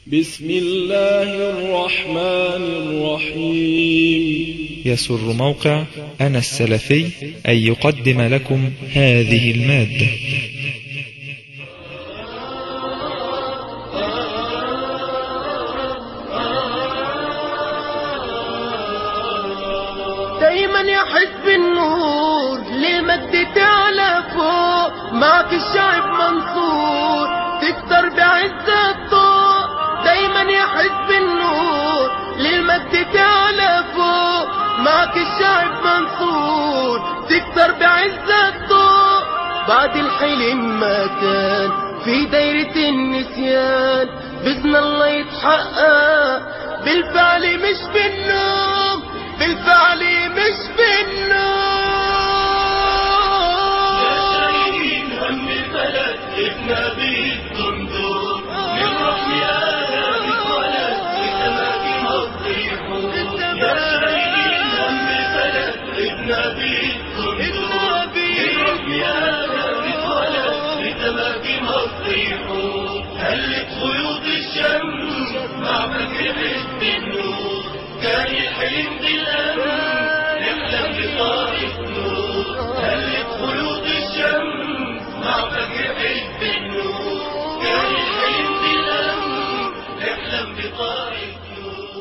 بسم الله الرحمن الرحيم. يسر موقع أنا السلفي أن يقدم لكم هذه المادة. دايما يحس بالنور للمجد تعلى فوق، معك الشعب منصور تكتر بعز الضوء. دايما يحس بالنور للمجد تعلى فوق، معك الشعب منصور تكتر بعز الضوء. بعد الحلم ما كان في دايرة النسيان، بإذن الله يتحقق بالفعل مش بالنوم، بالفعل مش بالنوم. يا شايلين هم البلد ابنا بالصندوق، نفرح يا بتولد لسماك مصيحون. يا شايلين هم البلد ابنا بالصندوق، نفرح يا بتولد لسماك مصيحون. هلت خيوط الشمس مع فجر حزب النور، كان الحلم بالأمن نحلم بطارق نور. هلت خيوط الشمس مع فجر حزب النور، كان الحلم بالأمن نحلم بطارق نور.